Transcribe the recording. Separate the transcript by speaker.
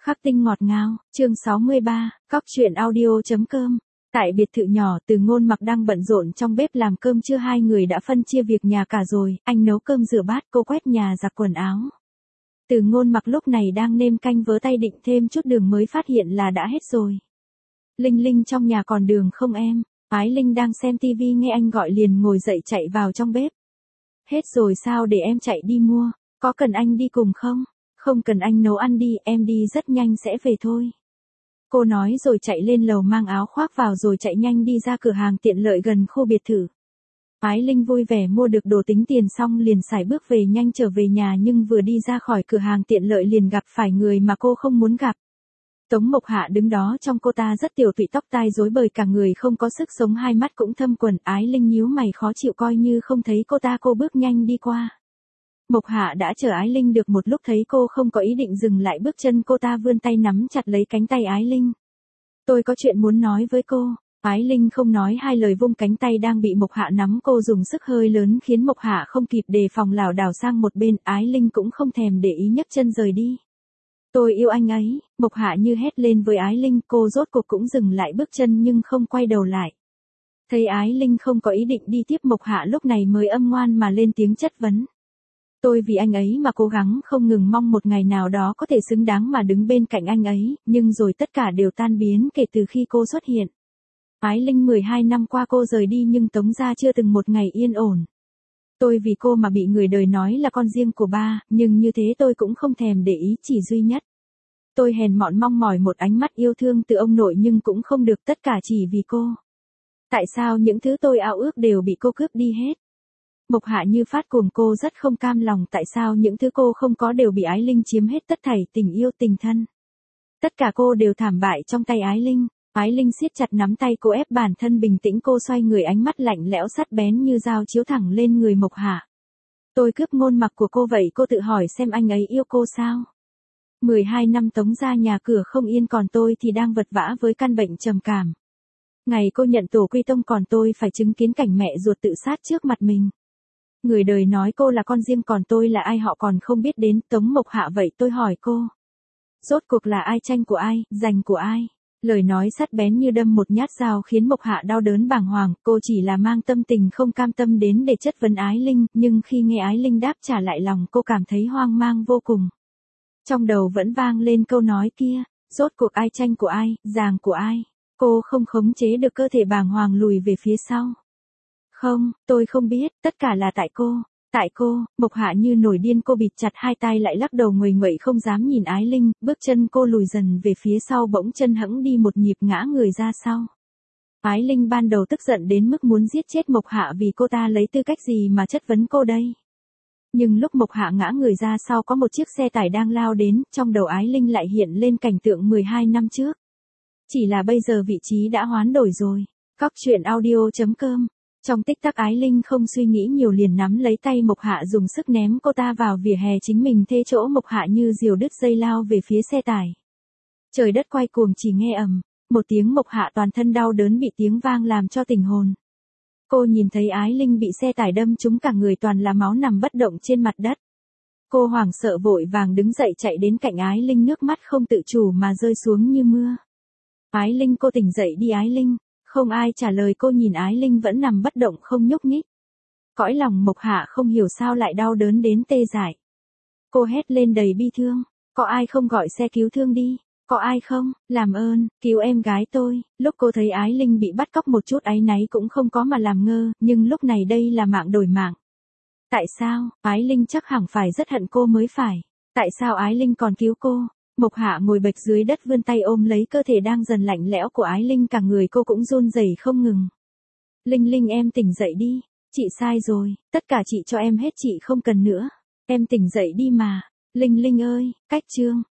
Speaker 1: Khắc tinh ngọt ngào, chương 63, cóc truyện audio.com. Tại biệt thự nhỏ, Từ Ngôn Mặc đang bận rộn trong bếp làm cơm trưa, hai người đã phân chia việc nhà cả rồi, anh nấu cơm rửa bát, cô quét nhà giặt quần áo. Từ Ngôn Mặc lúc này đang nêm canh vớ tay định thêm chút đường mới phát hiện là đã hết rồi. Linh Linh trong nhà còn đường không em? Ái Linh đang xem tivi nghe anh gọi liền ngồi dậy chạy vào trong bếp. Hết rồi sao, để em chạy đi mua, có cần anh đi cùng không? Không cần, anh nấu ăn đi, em đi rất nhanh sẽ về thôi. Cô nói rồi chạy lên lầu mang áo khoác vào rồi chạy nhanh đi ra cửa hàng tiện lợi gần khu biệt thự. Ái Linh vui vẻ mua được đồ tính tiền xong liền sải bước về nhanh trở về nhà, nhưng vừa đi ra khỏi cửa hàng tiện lợi liền gặp phải người mà cô không muốn gặp. Tống Mộc Hạ đứng đó, trong cô ta rất tiểu tụy, tóc tai rối bời, cả người không có sức sống, hai mắt cũng thâm quầng. Ái Linh nhíu mày khó chịu coi như không thấy cô ta, cô bước nhanh đi qua. Mộc Hạ đã chờ Ái Linh được một lúc, thấy cô không có ý định dừng lại bước chân, cô ta vươn tay nắm chặt lấy cánh tay Ái Linh. Tôi có chuyện muốn nói với cô. Ái Linh không nói hai lời vung cánh tay đang bị Mộc Hạ nắm, cô dùng sức hơi lớn khiến Mộc Hạ không kịp đề phòng lảo đảo sang một bên. Ái Linh cũng không thèm để ý, nhấc chân rời đi. Tôi yêu anh ấy, Mộc Hạ như hét lên với Ái Linh, cô rốt cuộc cũng dừng lại bước chân nhưng không quay đầu lại. Thấy Ái Linh không có ý định đi tiếp, Mộc Hạ lúc này mới âm ngoan mà lên tiếng chất vấn. Tôi vì anh ấy mà cố gắng không ngừng, mong một ngày nào đó có thể xứng đáng mà đứng bên cạnh anh ấy, nhưng rồi tất cả đều tan biến kể từ khi cô xuất hiện. Ái Linh, 12 năm qua cô rời đi nhưng Tống gia chưa từng một ngày yên ổn. Tôi vì cô mà bị người đời nói là con riêng của ba, nhưng như thế tôi cũng không thèm để ý, chỉ duy nhất. Tôi hèn mọn mong mỏi một ánh mắt yêu thương từ ông nội nhưng cũng không được, tất cả chỉ vì cô. Tại sao những thứ tôi ao ước đều bị cô cướp đi hết? Mộc Hạ như phát cuồng, cô rất không cam lòng, tại sao những thứ cô không có đều bị Ái Linh chiếm hết, tất thảy tình yêu tình thân. Tất cả cô đều thảm bại trong tay Ái Linh. Ái Linh siết chặt nắm tay, cô ép bản thân bình tĩnh, cô xoay người, ánh mắt lạnh lẽo sắc bén như dao chiếu thẳng lên người Mộc Hạ. Tôi cướp Ngôn Mặc của cô, vậy cô tự hỏi xem anh ấy yêu cô sao? 12 năm Tống gia nhà cửa không yên, còn tôi thì đang vật vã với căn bệnh trầm cảm. Ngày cô nhận tổ quy tông còn tôi phải chứng kiến cảnh mẹ ruột tự sát trước mặt mình. Người đời nói cô là con riêng, còn tôi là ai họ còn không biết đến. Tống Mộc Hạ, vậy tôi hỏi cô, rốt cuộc là ai tranh của ai, giành của ai? Lời nói sắc bén như đâm một nhát dao khiến Mộc Hạ đau đớn bàng hoàng, cô chỉ là mang tâm tình không cam tâm đến để chất vấn Ái Linh, nhưng khi nghe Ái Linh đáp trả lại, lòng cô cảm thấy hoang mang vô cùng. Trong đầu vẫn vang lên câu nói kia, rốt cuộc ai tranh của ai, giành của ai? Cô không khống chế được cơ thể, bàng hoàng lùi về phía sau. Không, tôi không biết, tất cả là tại cô. Tại cô. Mộc Hạ như nổi điên, cô bịt chặt hai tay lại, lắc đầu nguầy nguậy không dám nhìn Ái Linh, bước chân cô lùi dần về phía sau, bỗng chân hẫng đi một nhịp ngã người ra sau. Ái Linh ban đầu tức giận đến mức muốn giết chết Mộc Hạ, vì cô ta lấy tư cách gì mà chất vấn cô đây. Nhưng lúc Mộc Hạ ngã người ra sau, có một chiếc xe tải đang lao đến, trong đầu Ái Linh lại hiện lên cảnh tượng 12 năm trước. Chỉ là bây giờ vị trí đã hoán đổi rồi. Cóc truyện audio.com. Trong tích tắc Ái Linh không suy nghĩ nhiều liền nắm lấy tay Mộc Hạ, dùng sức ném cô ta vào vỉa hè chính mình, thế chỗ Mộc Hạ như diều đứt dây lao về phía xe tải. Trời đất quay cuồng, chỉ nghe ầm một tiếng, Mộc Hạ toàn thân đau đớn bị tiếng vang làm cho tỉnh hồn. Cô nhìn thấy Ái Linh bị xe tải đâm trúng, cả người toàn là máu nằm bất động trên mặt đất. Cô hoảng sợ vội vàng đứng dậy chạy đến cạnh Ái Linh, nước mắt không tự chủ mà rơi xuống như mưa. Ái Linh, cô tỉnh dậy đi Ái Linh. Không ai trả lời cô, nhìn Ái Linh vẫn nằm bất động không nhúc nhích. Cõi lòng Mộc Hạ không hiểu sao lại đau đớn đến tê dại. Cô hét lên đầy bi thương, có ai không gọi xe cứu thương đi, có ai không, làm ơn, cứu em gái tôi. Lúc cô thấy Ái Linh bị bắt cóc một chút áy náy cũng không có mà làm ngơ, nhưng lúc này đây là mạng đổi mạng. Tại sao? Ái Linh chắc hẳn phải rất hận cô mới phải. Tại sao Ái Linh còn cứu cô? Mộc Hạ ngồi bệt dưới đất, vươn tay ôm lấy cơ thể đang dần lạnh lẽo của Ái Linh, cả người cô cũng run rẩy không ngừng. Linh Linh, em tỉnh dậy đi. Chị sai rồi, tất cả chị cho em hết, chị không cần nữa. Em tỉnh dậy đi mà. Linh Linh ơi, cách chương.